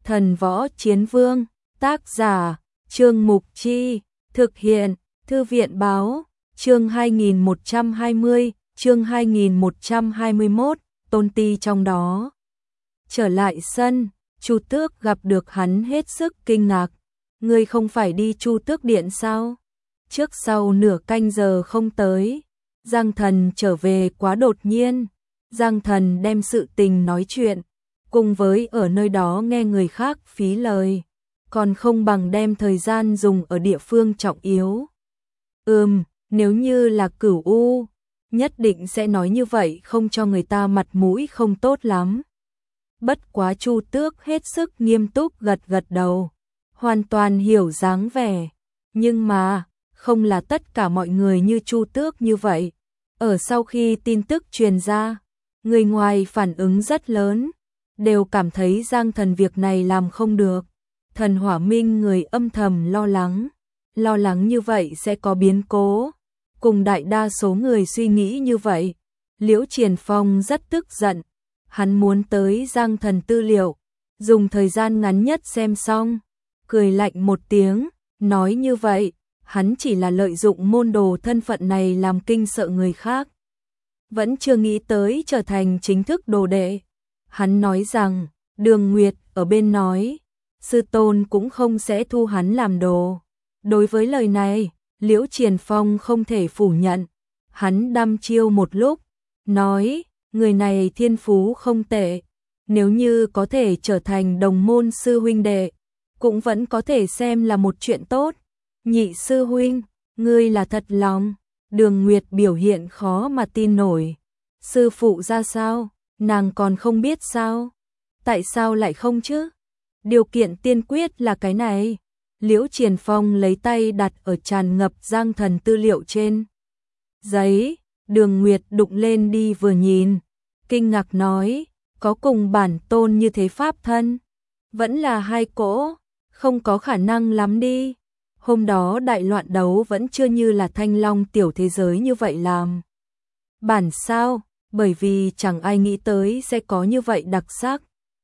Thần Võ Chiến Vương, tác giả, Trương Mục Chi, thực hiện, Thư viện Báo, chương 2120, chương 2121, Tôn Ti trong đó. Trở lại sân, Chu Tước gặp được hắn hết sức kinh ngạc. Ngươi không phải đi Chu Tước Điện sao? Trước sau nửa canh giờ không tới. Giang Thần trở về quá đột nhiên. Giang Thần đem sự tình nói chuyện, cùng với ở nơi đó nghe người khác phí lời, còn không bằng đem thời gian dùng ở địa phương trọng yếu. Nếu như là Cửu U, nhất định sẽ nói như vậy, không cho người ta mặt mũi không tốt lắm. Bất quá Chu Tước hết sức nghiêm túc gật gật đầu, hoàn toàn hiểu dáng vẻ, nhưng mà không là tất cả mọi người như Chu Tước như vậy. Ở sau khi tin tức truyền ra, người ngoài phản ứng rất lớn, đều cảm thấy Giang Thần việc này làm không được. Thần Hỏa Minh người âm thầm lo lắng như vậy sẽ có biến cố, cùng đại đa số người suy nghĩ như vậy. Liễu Triển Phong rất tức giận, hắn muốn tới Giang Thần tư liệu, dùng thời gian ngắn nhất xem xong, cười lạnh một tiếng, nói như vậy, hắn chỉ là lợi dụng môn đồ thân phận này làm kinh sợ người khác, vẫn chưa nghĩ tới trở thành chính thức đồ đệ. Hắn nói rằng, Đường Nguyệt ở bên nói, sư tôn cũng không sẽ thu hắn làm đồ. Đối với lời này, Liễu Triển Phong không thể phủ nhận. Hắn đăm chiêu một lúc, nói, người này thiên phú không tệ, nếu như có thể trở thành đồng môn sư huynh đệ, cũng vẫn có thể xem là một chuyện tốt. Nhị sư huynh, ngươi là thật lòng. Đường Nguyệt biểu hiện khó mà tin nổi. Sư phụ ra sao, nàng còn không biết sao? Tại sao lại không chứ? Điều kiện tiên quyết là cái này. Liễu Triển Phong lấy tay đặt ở tràn ngập Giang Thần tư liệu trên giấy. Đường Nguyệt đụng lên đi vừa nhìn, kinh ngạc nói, có cùng bản tôn như thế pháp thân? Vẫn là hai cỗ, không có khả năng lắm đi. Hôm đó đại loạn đấu vẫn chưa như là Thanh Long tiểu thế giới như vậy làm. Bản sao, bởi vì chẳng ai nghĩ tới sẽ có như vậy đặc sắc.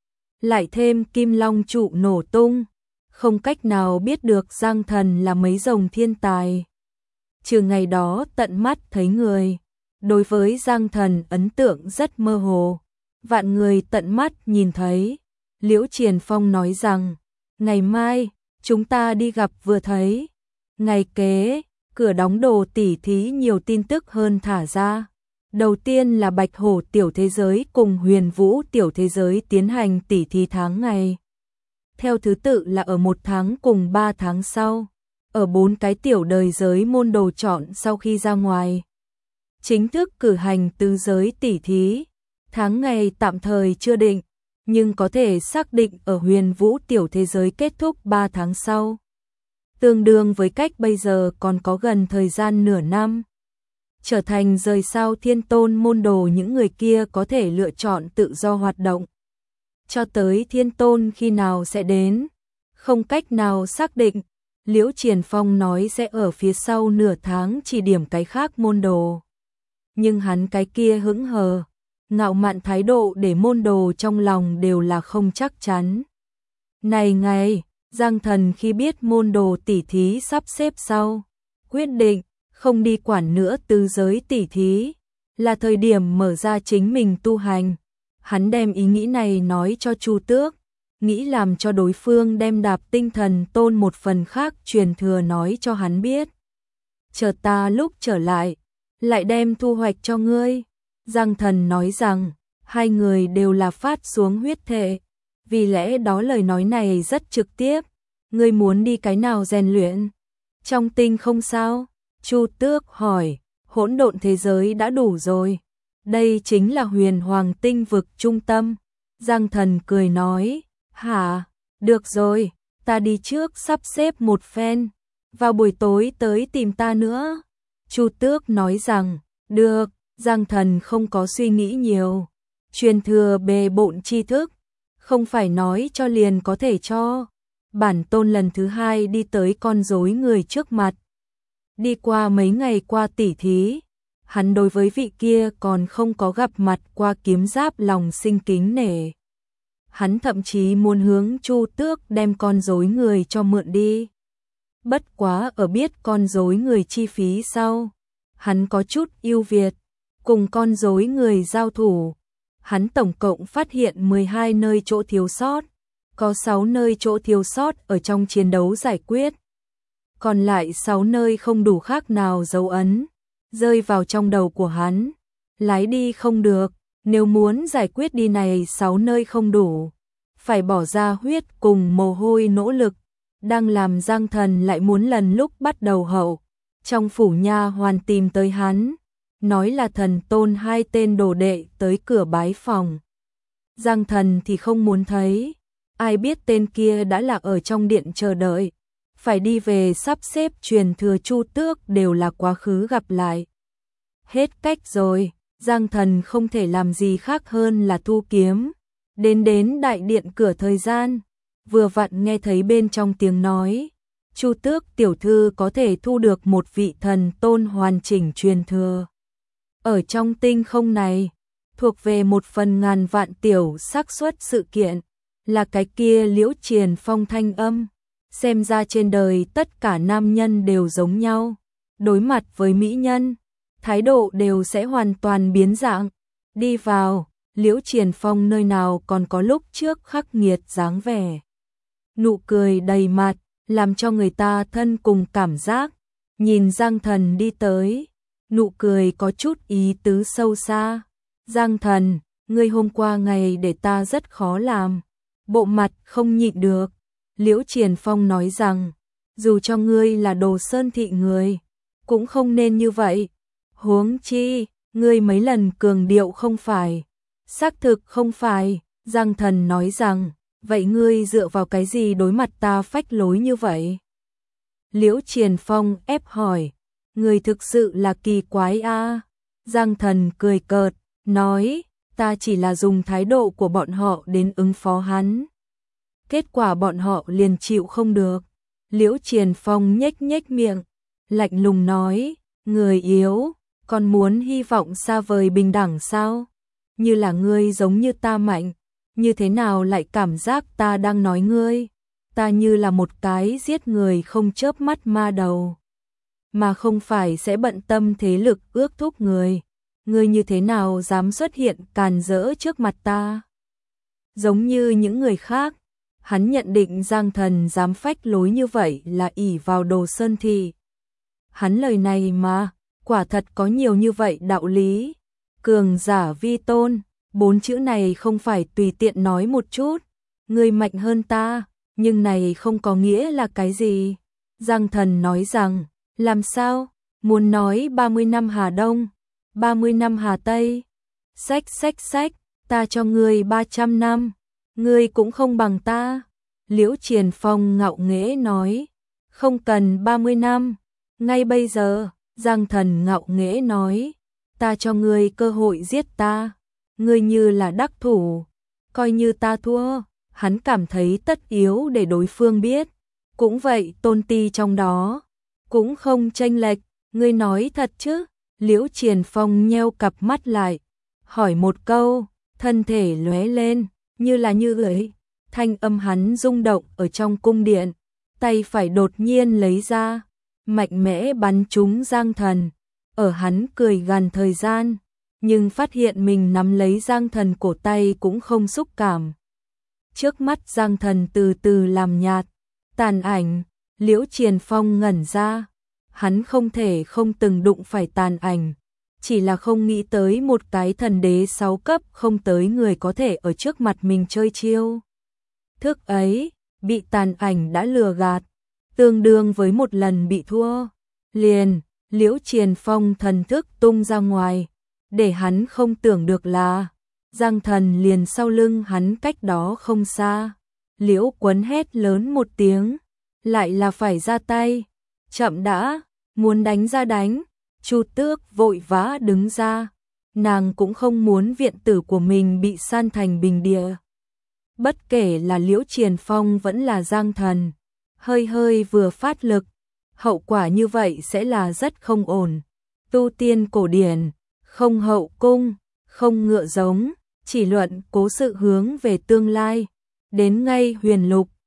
Lại thêm Kim Long trụ nổ tung, không cách nào biết được Giang Thần là mấy rồng thiên tài. Trừ ngày đó tận mắt thấy người, đối với Giang Thần ấn tượng rất mơ hồ. Vạn người tận mắt nhìn thấy. Liễu Triển Phong nói rằng, ngày mai chúng ta đi gặp vừa thấy. Ngày kế, cửa đóng đồ tỉ thí nhiều tin tức hơn thả ra. Đầu tiên là Bạch Hổ tiểu thế giới cùng Huyền Vũ tiểu thế giới tiến hành tỉ thí tháng ngày. Theo thứ tự là ở 1 tháng cùng 3 tháng sau. Ở 4 cái tiểu đời giới môn đồ chọn sau khi ra ngoài. Chính thức cử hành tứ giới tỉ thí. Tháng ngày tạm thời chưa định, nhưng có thể xác định ở Huyền Vũ tiểu thế giới kết thúc 3 tháng sau. Tương đương với cách bây giờ còn có gần thời gian nửa năm. Trở thành rời sao Thiên Tôn môn đồ, những người kia có thể lựa chọn tự do hoạt động. Cho tới Thiên Tôn khi nào sẽ đến, không cách nào xác định. Liễu Triển Phong nói sẽ ở phía sau nửa tháng chỉ điểm cái khác môn đồ. Nhưng hắn cái kia hững hờ, ngạo mạn thái độ để môn đồ trong lòng đều là không chắc chắn. Này ngày, Giang Thần khi biết môn đồ tỉ thí sắp xếp sau, quyết định không đi quản nữa tứ giới tỉ thí, là thời điểm mở ra chính mình tu hành. Hắn đem ý nghĩ này nói cho Chu Tước, nghĩ làm cho đối phương đem Đạp Tinh Thần Tôn một phần khác truyền thừa nói cho hắn biết. Chờ ta lúc trở lại đem thu hoạch cho ngươi. Giang Thần nói rằng, hai người đều là phát xuống huyết thể, vì lẽ đó lời nói này rất trực tiếp. Ngươi muốn đi cái nào rèn luyện? Trong tinh không sao? Chu Tước hỏi. Hỗn độn thế giới đã đủ rồi. Đây chính là Huyền Hoàng tinh vực trung tâm. Giang Thần cười nói, hả? Được rồi, ta đi trước sắp xếp một phen, vào buổi tối tới tìm ta nữa. Chu Tước nói rằng, được. Giang Thần không có suy nghĩ nhiều. Truyền thừa bề bộn tri thức, không phải nói cho liền có thể cho. Bản tôn lần thứ 2 đi tới con rối người trước mặt. Đi qua mấy ngày qua tỉ thí, hắn đối với vị kia còn không có gặp mặt qua kiếm giáp lòng sinh kính nể. hắn thậm chí muốn hướng Chu Tước đem con rối người cho mượn đi. Bất quá ở biết con rối người chi phí sau, hắn có chút ưu việt, cùng con rối người giao thủ. Hắn tổng cộng phát hiện 12 nơi chỗ thiếu sót, có 6 nơi chỗ thiếu sót ở trong chiến đấu giải quyết. Còn lại 6 nơi không đủ khác nào dấu ấn, rơi vào trong đầu của hắn, lái đi không được, nếu muốn giải quyết đi này 6 nơi không đủ, phải bỏ ra huyết cùng mồ hôi nỗ lực, đang làm Giang Thần lại muốn lần lúc bắt đầu hậu. Trong phủ nha hoàn tìm tới hắn, nói là Thần Tôn 2 tên đồ đệ tới cửa bái phòng. Giang Thần thì không muốn thấy, ai biết tên kia đã là ở trong điện chờ đợi, phải đi về sắp xếp truyền thừa Chu Tước đều là quá khứ gặp lại. Hết cách rồi, Giang Thần không thể làm gì khác hơn là thu kiếm, đến đại điện cửa thời gian, vừa vặn nghe thấy bên trong tiếng nói, Chu Tước tiểu thư có thể thu được một vị thần tôn hoàn chỉnh truyền thừa. Ở trong tinh không này, thuộc về một phần ngàn vạn tiểu xác suất sự kiện, là cái kia Liễu Triền Phong thanh âm. Xem ra trên đời tất cả nam nhân đều giống nhau, đối mặt với mỹ nhân, thái độ đều sẽ hoàn toàn biến dạng. Đi vào, Liễu Triền Phong nơi nào còn có lúc trước khắc nghiệt dáng vẻ. Nụ cười đầy mặt, làm cho người ta thân cùng cảm giác. Nhìn Giang Thần đi tới, nụ cười có chút ý tứ sâu xa. Giang Thần, ngươi hôm qua ngày để ta rất khó làm. Bộ mặt không nhịn được. Liễu Triền Phong nói rằng, dù cho ngươi là Đồ Sơn thị người, cũng không nên như vậy. Huống chi, ngươi mấy lần cường điệu không phải. Xác thực không phải. Giang Thần nói rằng, vậy ngươi dựa vào cái gì đối mặt ta phách lối như vậy? Liễu Triền Phong ép hỏi, ngươi thực sự là kỳ quái a. Giang Thần cười cợt, nói, ta chỉ là dùng thái độ của bọn họ đến ứng phó hắn. Kết quả bọn họ liền chịu không được. Liễu Triền Phong nhếch nhếch miệng, lạnh lùng nói, người yếu, còn muốn hy vọng xa vời bình đẳng sao? Như là ngươi giống như ta mạnh, như thế nào lại cảm giác ta đang nói ngươi? Ta như là một cái giết người không chớp mắt ma đầu, mà không phải sẽ bận tâm thế lực ước thúc người. Ngươi như thế nào dám xuất hiện càn rỡ trước mặt ta? Giống như những người khác, hắn nhận định Giang Thần dám phách lối như vậy là ỷ vào Đồ Sơn thị. Hắn lời này mà, quả thật có nhiều như vậy đạo lý. Cường giả vi tôn, 4 chữ này không phải tùy tiện nói một chút. Ngươi mạnh hơn ta, nhưng này không có nghĩa là cái gì. Giang Thần nói rằng, làm sao, muốn nói 30 năm Hà Đông, 30 năm Hà Tây. Xách, ta cho ngươi 300 năm. Ngươi cũng không bằng ta. Liễu Triền Phong ngạo nghễ nói, không cần 30 năm, ngay bây giờ. Giang Thần ngạo nghễ nói, ta cho ngươi cơ hội giết ta, ngươi như là đắc thủ, coi như ta thua. Hắn cảm thấy tất yếu để đối phương biết, cũng vậy tôn ti trong đó, cũng không chênh lệch. Ngươi nói thật chứ? Liễu Triền Phong nheo cặp mắt lại, hỏi một câu, thân thể lóe lên, như là như gửi. Thanh âm hắn rung động ở trong cung điện, tay phải đột nhiên lấy ra, mạnh mẽ bắn trúng Giang Thần. Ở hắn cười gằn thời gian, nhưng phát hiện mình nắm lấy Giang Thần cổ tay cũng không xúc cảm. Trước mắt Giang Thần từ từ làm nhạt, tàn ảnh. Liễu Triền Phong ngẩn ra, hắn không thể không từng đụng phải tàn ảnh, chỉ là không nghĩ tới một cái thần đế 6 cấp không tới người có thể ở trước mặt mình chơi chiêu thức ấy. Bị tàn ảnh đã lừa gạt, tương đương với một lần bị thua. Liền, Liễu Triền Phong thần thức tung ra ngoài, để hắn không tưởng được là Giang Thần liền sau lưng hắn cách đó không xa. Liễu Quấn hét lớn một tiếng, lại là phải ra tay. Chậm đã, muốn đánh ra đánh. Chu Tước vội vã đứng ra, nàng cũng không muốn viện tử của mình bị san thành bình địa. Bất kể là Liễu Triền Phong vẫn là Giang Thần, hơi vừa phát lực, hậu quả như vậy sẽ là rất không ổn. Tu tiên cổ điển, không hậu cung, không ngựa giống, chỉ luận cố sự hướng về tương lai. Đến ngay huyền lục,